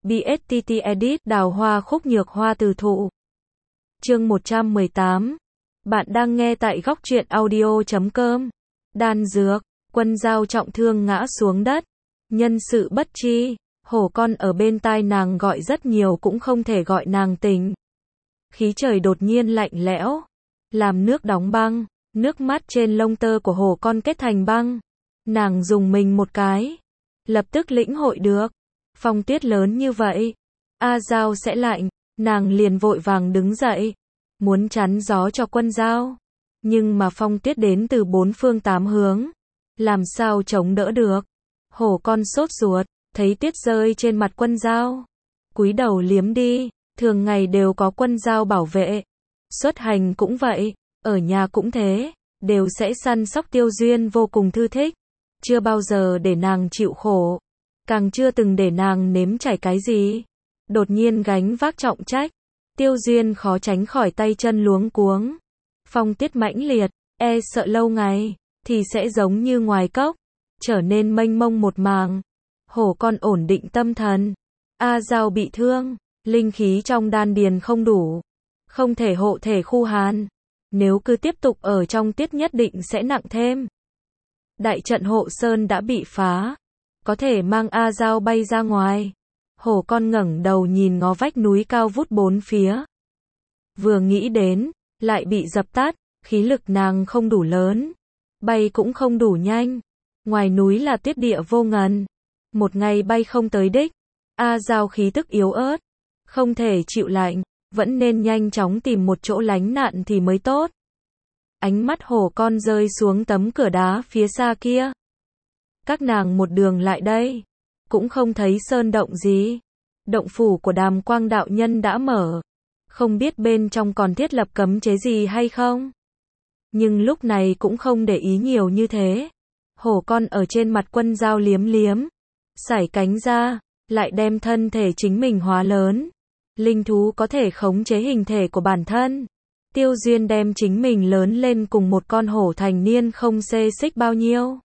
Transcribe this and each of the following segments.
BSTT Edit Đào hoa khúc nhược hoa từ thụ. Chương 118. Bạn đang nghe tại góc truyện audio.com. Đan dược, Quân Dao trọng thương ngã xuống đất. Nhân sự bất tri, hổ con ở bên tai nàng gọi rất nhiều cũng không thể gọi nàng tỉnh. Khí trời đột nhiên lạnh lẽo, làm nước đóng băng, nước mắt trên lông tơ của hổ con kết thành băng. Nàng dùng mình một cái, lập tức lĩnh hội được. Phong tuyết lớn như vậy, Dao sẽ lạnh, nàng liền vội vàng đứng dậy, muốn chắn gió cho Quân Dao. Nhưng mà phong tuyết đến từ bốn phương tám hướng, làm sao chống đỡ được. Hổ con sốt ruột, thấy tuyết rơi trên mặt Quân Dao, cúi đầu liếm đi, thường ngày đều có Quân Dao bảo vệ. Xuất hành cũng vậy, ở nhà cũng thế, đều sẽ săn sóc Tiêu Duyên vô cùng thư thích, chưa bao giờ để nàng chịu khổ, càng chưa từng để nàng nếm trải cái gì. Đột nhiên gánh vác trọng trách, Tiêu Duyên khó tránh khỏi tay chân luống cuống. Phong tuyết mãnh liệt, sợ lâu ngày, thì sẽ giống như ngoài cốc, trở nên mênh mông một màng. Hổ con ổn định tâm thần. Dao bị thương, linh khí trong đan điền không đủ, không thể hộ thể khu hàn. Nếu cứ tiếp tục ở trong tuyết nhất định sẽ nặng thêm. Đại trận hộ sơn đã bị phá, có thể mang Dao bay ra ngoài. Hổ con ngẩng đầu nhìn ngó vách núi cao vút bốn phía. Vừa nghĩ đến, lại bị dập tắt, khí lực nàng không đủ lớn, bay cũng không đủ nhanh. Ngoài núi là tuyết địa vô ngần, một ngày bay không tới đích. Dao khí tức yếu ớt, không thể chịu lạnh, vẫn nên nhanh chóng tìm một chỗ lánh nạn thì mới tốt. Ánh mắt hổ con rơi xuống tấm cửa đá phía xa kia. Các nàng một đường lại đây, cũng không thấy sơn động gì. Động phủ của Đàm Quang đạo nhân đã mở, không biết bên trong còn thiết lập cấm chế gì hay không. Nhưng lúc này cũng không để ý nhiều như thế. Hổ con ở trên mặt Quân Dao liếm liếm, sải cánh ra, lại đem thân thể chính mình hóa lớn. Linh thú có thể khống chế hình thể của bản thân. Tiêu Duyên đem chính mình lớn lên cùng một con hổ thành niên không xê xích bao nhiêu.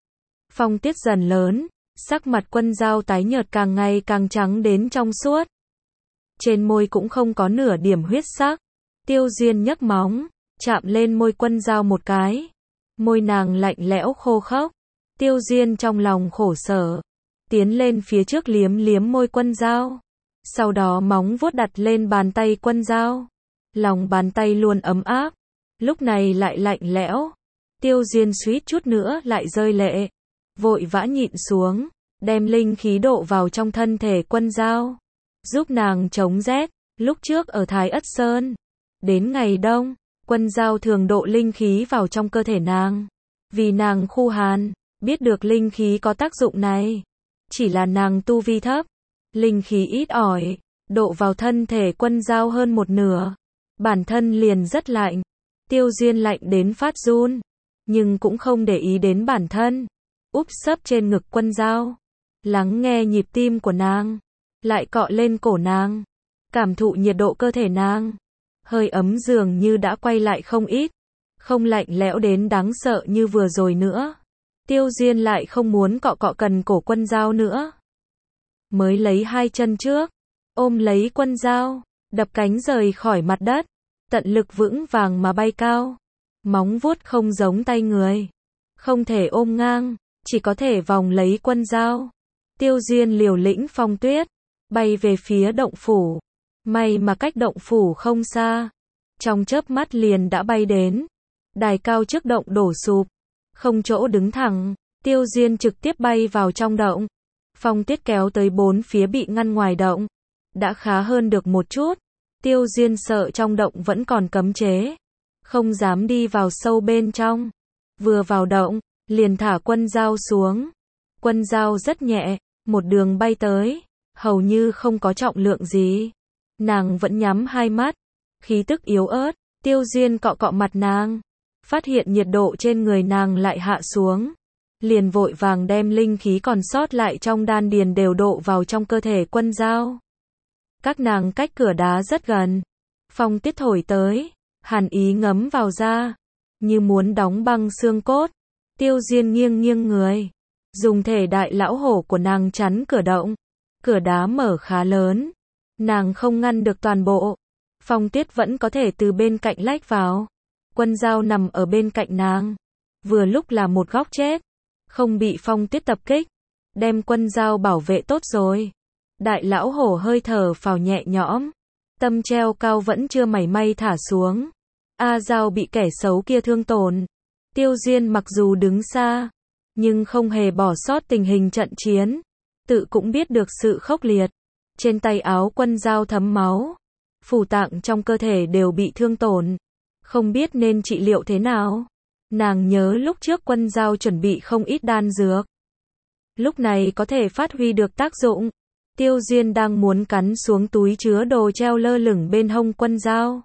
Phong tuyết dần lớn, sắc mặt Quân Dao tái nhợt càng ngày càng trắng đến trong suốt. Trên môi cũng không có nửa điểm huyết sắc. Tiêu Duyên nhấc móng, chạm lên môi Quân Dao một cái. Môi nàng lạnh lẽo khô khốc. Tiêu Duyên trong lòng khổ sở, tiến lên phía trước liếm liếm môi Quân Dao. Sau đó móng vuốt đặt lên bàn tay Quân Dao. Lòng bàn tay luôn ấm áp, lúc này lại lạnh lẽo. Tiêu Duyên suýt chút nữa lại rơi lệ, vội vã nhịn xuống, đem linh khí độ vào trong thân thể Quân Dao, giúp nàng chống rét. Lúc trước ở Thái Ất Sơn, đến ngày đông, Quân Dao thường độ linh khí vào trong cơ thể nàng, vì nàng khu hàn, biết được linh khí có tác dụng này. Chỉ là nàng tu vi thấp, linh khí ít ỏi, độ vào thân thể Quân Dao hơn một nửa, bản thân liền rất lạnh. Tiêu Duyên lạnh đến phát run, nhưng cũng không để ý đến bản thân, úp sấp trên ngực Quân Dao, lắng nghe nhịp tim của nàng, lại cọ lên cổ nàng, cảm thụ nhiệt độ cơ thể nàng. Hơi ấm dường như đã quay lại không ít, không lạnh lẽo đến đáng sợ như vừa rồi nữa. Tiêu Duyên lại không muốn cọ cọ cần cổ Quân Dao nữa. Mới lấy hai chân trước, ôm lấy Quân Dao, đập cánh rời khỏi mặt đất, tận lực vững vàng mà bay cao. Móng vuốt không giống tay người, không thể ôm ngang, chỉ có thể vòng lấy Quân Dao. Tiêu Duyên liều lĩnh phong tuyết, bay về phía động phủ. May mà cách động phủ không xa, trong chớp mắt liền đã bay đến. Đài cao trước động đổ sụp, không chỗ đứng thẳng, Tiêu Duyên trực tiếp bay vào trong động. Phong tuyết kéo tới bốn phía bị ngăn ngoài động, đã khá hơn được một chút. Tiêu Duyên sợ trong động vẫn còn cấm chế, không dám đi vào sâu bên trong. Vừa vào động, liền thả Quân Dao xuống. Quân Dao rất nhẹ, một đường bay tới, hầu như không có trọng lượng gì. Nàng vẫn nhắm hai mắt, khí tức yếu ớt. Tiêu Duyên cọ cọ mặt nàng, phát hiện nhiệt độ trên người nàng lại hạ xuống, liền vội vàng đem linh khí còn sót lại trong đan điền đều độ vào trong cơ thể Quân Dao. Các nàng cách cửa đá rất gần, phong tuyết thổi tới, hàn ý ngấm vào da, như muốn đóng băng xương cốt. Tiêu Duyên nghiêng nghiêng người, dùng thể đại lão hổ của nàng chắn cửa động, cửa đá mở khá lớn. Nàng không ngăn được toàn bộ. Phong Tuyết vẫn có thể từ bên cạnh lách vào. Quân Dao nằm ở bên cạnh nàng. Vừa lúc là một góc chết. Không bị Phong Tuyết tập kích. Đem Quân Dao bảo vệ tốt rồi. Đại lão hổ hơi thở phào nhẹ nhõm. Tâm treo cao vẫn chưa mảy may thả xuống. A Dao bị kẻ xấu kia thương tổn. Tiêu Duyên mặc dù đứng xa, nhưng không hề bỏ sót tình hình trận chiến. Tự cũng biết được sự khốc liệt. Trên tay áo Quân Dao thấm máu. Phủ tạng trong cơ thể đều bị thương tổn. Không biết nên trị liệu thế nào. Nàng nhớ lúc trước Quân Dao chuẩn bị không ít đan dược. Lúc này có thể phát huy được tác dụng. Tiêu Duyên đang muốn cắn xuống túi chứa đồ treo lơ lửng bên hông Quân Dao.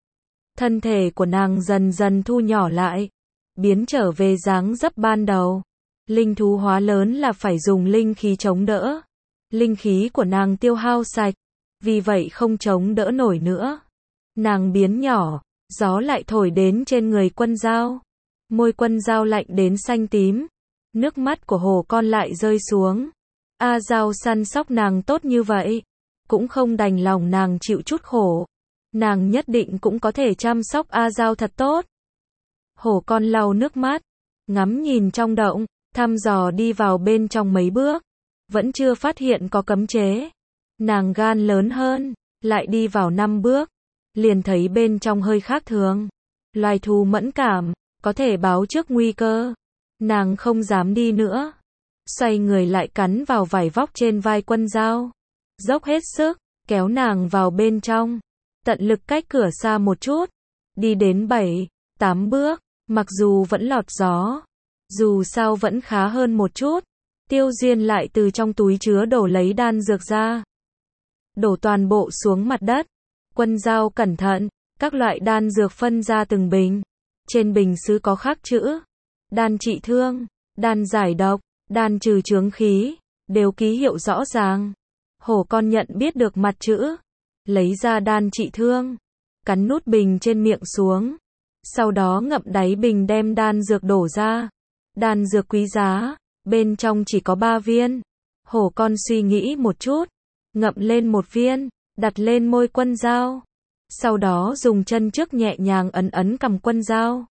Thân thể của nàng dần dần thu nhỏ lại, biến trở về dáng dấp ban đầu. Linh thú hóa lớn là phải dùng linh khí chống đỡ. Linh khí của nàng tiêu hao sạch, vì vậy không chống đỡ nổi nữa. Nàng biến nhỏ, gió lại thổi đến trên người Quân Dao. Môi Quân Dao lạnh đến xanh tím. Nước mắt của hổ con lại rơi xuống. A Dao săn sóc nàng tốt như vậy, cũng không đành lòng nàng chịu chút khổ. Nàng nhất định cũng có thể chăm sóc A Dao thật tốt. Hổ con lau nước mắt, ngắm nhìn trong động, thăm dò đi vào bên trong mấy bước, vẫn chưa phát hiện có cấm chế. Nàng gan lớn hơn, lại đi vào 5 bước, liền thấy bên trong hơi khác thường. Loài thú mẫn cảm, có thể báo trước nguy cơ. Nàng không dám đi nữa. Xoay người lại cắn vào vải vóc trên vai Quân Dao. Dốc hết sức, kéo nàng vào bên trong. Tận lực cách cửa xa một chút. Đi đến 7, 8 bước, mặc dù vẫn lọt gió. Dù sao vẫn khá hơn một chút. Tiêu Duyên lại từ trong túi chứa đồ lấy đan dược ra. Đổ toàn bộ xuống mặt đất. Quân Dao cẩn thận, các loại đan dược phân ra từng bình. Trên bình sứ có khắc chữ. Đan trị thương, đan giải độc, đan trừ chướng khí, đều ký hiệu rõ ràng. Hổ con nhận biết được mặt chữ, lấy ra đan trị thương, cắn nút bình trên miệng xuống, sau đó ngậm đáy bình đem đan dược đổ ra. Đan dược quý giá, bên trong chỉ có 3 viên. Hổ con suy nghĩ một chút, ngậm lên một viên, đặt lên môi Quân Dao. Sau đó dùng chân trước nhẹ nhàng ấn cằm Quân Dao.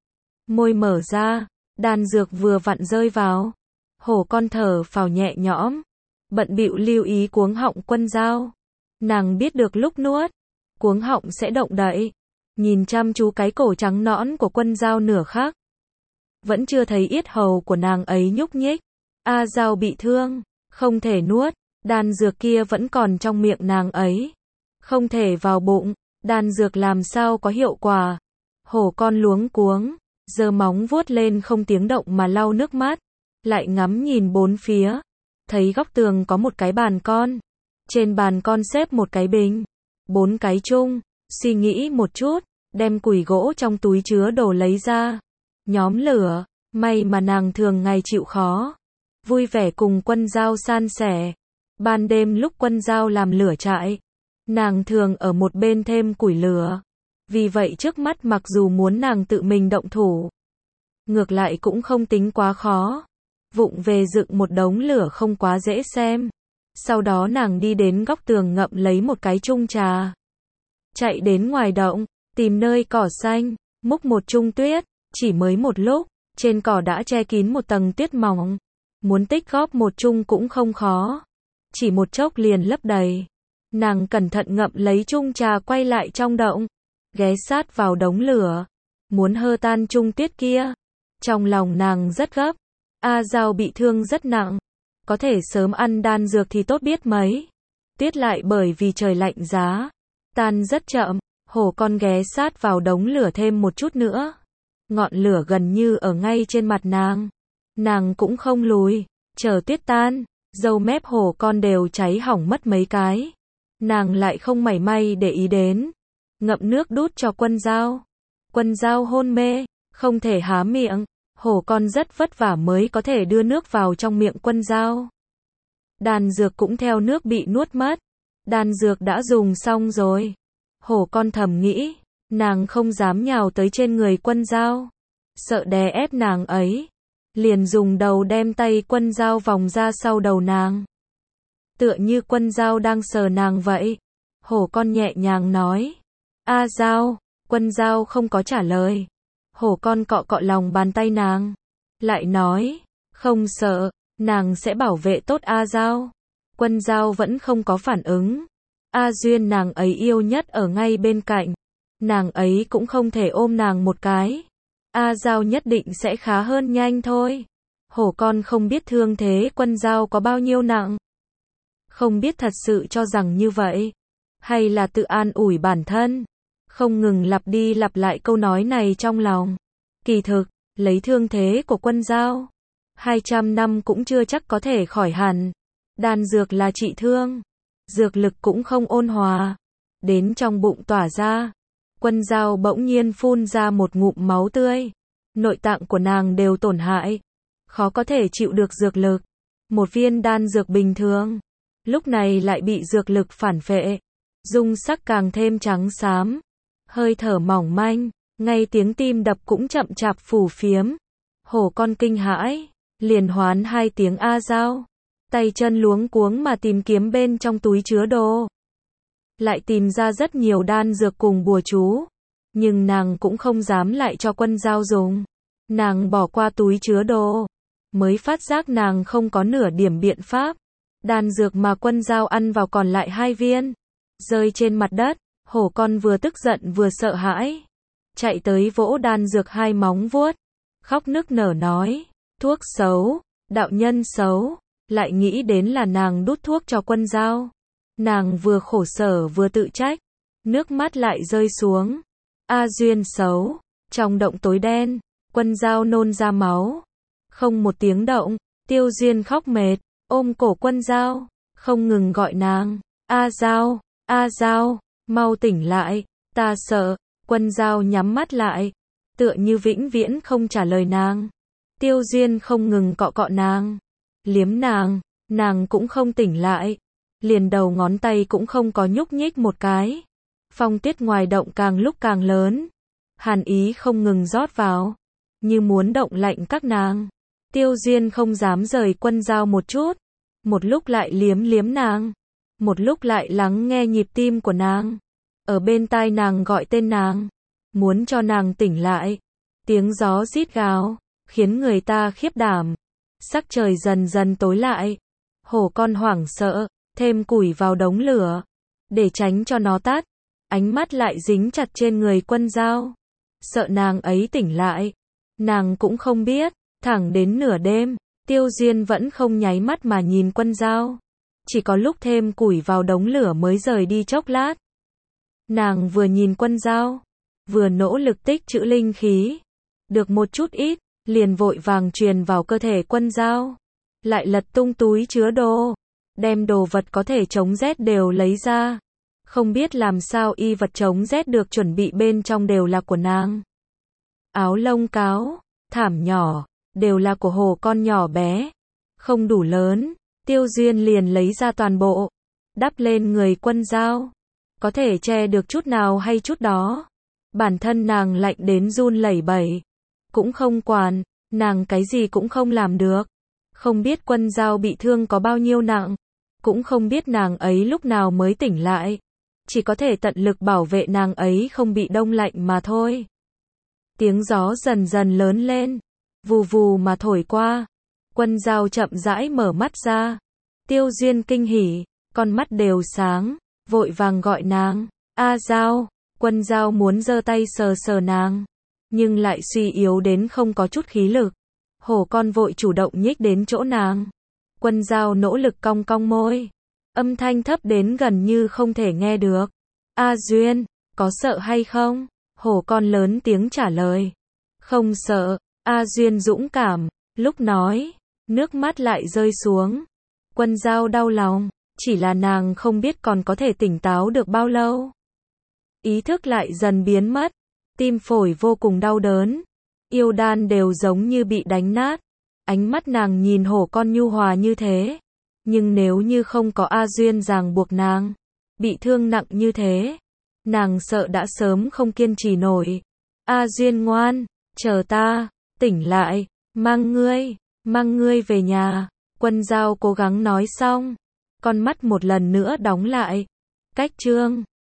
Môi mở ra, đan dược vừa vặn rơi vào. Hổ con thở phào nhẹ nhõm, bận bịu lưu ý cuống họng Quân Dao. Nàng biết được lúc nuốt, cuống họng sẽ động đậy. Nhìn chăm chú cái cổ trắng nõn của Quân Dao nửa khắc. Vẫn chưa thấy yết hầu của nàng ấy nhúc nhích. A Dao bị thương, không thể nuốt, đan dược kia vẫn còn trong miệng nàng ấy. Không thể vào bụng, đan dược làm sao có hiệu quả. Hổ con luống cuống, giơ móng vuốt lên không tiếng động mà lau nước mắt. Lại ngắm nhìn bốn phía, thấy góc tường có một cái bàn con. Trên bàn con xếp một cái bình, 4 cái chung. Suy nghĩ một chút, đem củi gỗ trong túi chứa đồ lấy ra. Nhóm lửa, may mà nàng thường ngày chịu khó. Vui vẻ cùng Quân Dao san sẻ. Ban đêm lúc Quân Dao làm lửa trại, nàng thường ở một bên thêm củi lửa. Vì vậy trước mắt mặc dù muốn nàng tự mình động thủ, ngược lại cũng không tính quá khó. Vụng về dựng một đống lửa không quá dễ xem. Sau đó nàng đi đến góc tường ngậm lấy một cái chung trà. Chạy đến ngoài động, tìm nơi cỏ xanh, múc một chung tuyết. Chỉ mới một lúc, trên cỏ đã che kín một tầng tuyết mỏng. Muốn tích góp một chung cũng không khó. Chỉ một chốc liền lấp đầy. Nàng cẩn thận ngậm lấy chung trà quay lại trong động. Ghé sát vào đống lửa. Muốn hơ tan chung tuyết kia. Trong lòng nàng rất gấp. A Dao bị thương rất nặng. Có thể sớm ăn đan dược thì tốt biết mấy. Tuyết lại bởi vì trời lạnh giá, tan rất chậm. Hổ con ghé sát vào đống lửa thêm một chút nữa. Ngọn lửa gần như ở ngay trên mặt nàng. Nàng cũng không lùi. Chờ tuyết tan, râu mép hổ con đều cháy hỏng mất mấy cái. Nàng lại không mảy may để ý đến. Ngậm nước đút cho Quân Dao. Quân Dao hôn mê, không thể há miệng. Hổ con rất vất vả mới có thể đưa nước vào trong miệng Quân Dao. Đan dược cũng theo nước bị nuốt mất. Đan dược đã dùng xong rồi. Hổ con thầm nghĩ, nàng không dám nhào tới trên người Quân Dao. Sợ đè ép nàng ấy. Liền dùng đầu đem tay Quân Dao vòng ra sau đầu nàng. tựa như Quân Dao đang sờ nàng vậy. Hổ con nhẹ nhàng nói. A Dao, Quân Dao không có trả lời. Hổ con cọ cọ lòng bàn tay nàng. Lại nói, không sợ, nàng sẽ bảo vệ tốt A Dao. Quân Dao vẫn không có phản ứng. A Duyên nàng ấy yêu nhất ở ngay bên cạnh. Nàng ấy cũng không thể ôm nàng một cái. A Dao nhất định sẽ khá hơn nhanh thôi. Hổ con không biết thương thế Quân Dao có bao nhiêu nặng. Không biết thật sự cho rằng như vậy. Hay là tự an ủi bản thân. Không ngừng lặp đi lặp lại câu nói này trong lòng. Kỳ thực, lấy thương thế của Quân Dao, 200 năm cũng chưa chắc có thể khỏi hẳn. Đan dược là trị thương. Dược lực cũng không ôn hòa. Đến trong bụng tỏa ra. Quân Dao bỗng nhiên phun ra một ngụm máu tươi. Nội tạng của nàng đều tổn hại. Khó có thể chịu được dược lực. Một viên đan dược bình thường. Lúc này lại bị dược lực phản phệ. Dung sắc càng thêm trắng xám. Hơi thở mỏng manh. Ngay tiếng tim đập cũng chậm chạp phù phiếm. Hổ con kinh hãi. Liền hoán 2 tiếng A Dao. Tay chân luống cuống mà tìm kiếm bên trong túi chứa đồ. Lại tìm ra rất nhiều đan dược cùng bùa chú. Nhưng nàng cũng không dám lại cho Quân Dao dùng. Nàng bỏ qua túi chứa đồ. Mới phát giác nàng không có nửa điểm biện pháp. Đan dược mà Quân Dao ăn vào còn lại 2 viên. Rơi trên mặt đất. Hổ con vừa tức giận vừa sợ hãi. Chạy tới vỗ đan dược 2 móng vuốt. Khóc nức nở nói. Thuốc xấu. Đạo nhân xấu. Lại nghĩ đến là nàng đút thuốc cho Quân Dao. Nàng vừa khổ sở vừa tự trách. Nước mắt lại rơi xuống. A Duyên xấu. Trong động tối đen. Quân Dao nôn ra máu. Không một tiếng động. Tiêu Duyên khóc mệt. Ôm cổ Quân Dao. Không ngừng gọi nàng. A Dao. A Dao. Mau tỉnh lại. Ta sợ. Quân Dao nhắm mắt lại. Tựa như vĩnh viễn không trả lời nàng. Tiêu Duyên không ngừng cọ cọ nàng. Liếm nàng. Nàng cũng không tỉnh lại. Liền đầu ngón tay cũng không có nhúc nhích một cái. Phong tuyết ngoài động càng lúc càng lớn. Hàn ý không ngừng rót vào. Như muốn động lạnh các nàng. Tiêu Duyên không dám rời Quân Dao một chút. Một lúc lại liếm liếm nàng. Một lúc lại lắng nghe nhịp tim của nàng. Ở bên tai nàng gọi tên nàng. Muốn cho nàng tỉnh lại. Tiếng gió rít gào. Khiến người ta khiếp đảm. Sắc trời dần dần tối lại. Hổ con hoảng sợ. Thêm củi vào đống lửa. Để tránh cho nó tắt. Ánh mắt lại dính chặt trên người Quân Dao. Sợ nàng ấy tỉnh lại. Nàng cũng không biết. Thẳng đến nửa đêm. Tiêu Duyên vẫn không nháy mắt mà nhìn Quân Dao. Chỉ có lúc thêm củi vào đống lửa mới rời đi chốc lát. Nàng vừa nhìn Quân Dao. Vừa nỗ lực tích trữ linh khí. Được một chút ít. Liền vội vàng truyền vào cơ thể Quân Dao. Lại lật tung túi chứa đồ. Đem đồ vật có thể chống rét đều lấy ra. Không biết làm sao y vật chống rét được chuẩn bị bên trong đều là của nàng. Áo lông cáo, thảm nhỏ, đều là của hổ con nhỏ bé. Không đủ lớn, Tiêu Duyên liền lấy ra toàn bộ. Đắp lên người Quân Dao. Có thể che được chút nào hay chút đó. Bản thân nàng lạnh đến run lẩy bẩy. Cũng không quản, nàng cái gì cũng không làm được. Không biết Quân Dao bị thương có bao nhiêu nặng. Cũng không biết nàng ấy lúc nào mới tỉnh lại. Chỉ có thể tận lực bảo vệ nàng ấy không bị đông lạnh mà thôi. Tiếng gió dần dần lớn lên. Vù vù mà thổi qua. Quân Dao chậm rãi mở mắt ra. Tiêu Duyên kinh hỉ. Con mắt đều sáng. Vội vàng gọi nàng. A Dao. Quân Dao muốn giơ tay sờ sờ nàng. Nhưng lại suy yếu đến không có chút khí lực. Hổ con vội chủ động nhích đến chỗ nàng. Quân Dao nỗ lực cong cong môi. Âm thanh thấp đến gần như không thể nghe được. A Duyên, có sợ hay không? Hổ con lớn tiếng trả lời. Không sợ. A Duyên dũng cảm. Lúc nói, nước mắt lại rơi xuống. Quân Dao đau lòng. Chỉ là nàng không biết còn có thể tỉnh táo được bao lâu. Ý thức lại dần biến mất. Tim phổi vô cùng đau đớn. Yêu đan đều giống như bị đánh nát. Ánh mắt nàng nhìn hổ con nhu hòa như thế. Nhưng nếu như không có A Duyên ràng buộc nàng, bị thương nặng như thế, nàng sợ đã sớm không kiên trì nổi. A Duyên ngoan, chờ ta, tỉnh lại, mang ngươi về nhà. Quân Dao cố gắng nói xong. Con mắt một lần nữa đóng lại. Cách chương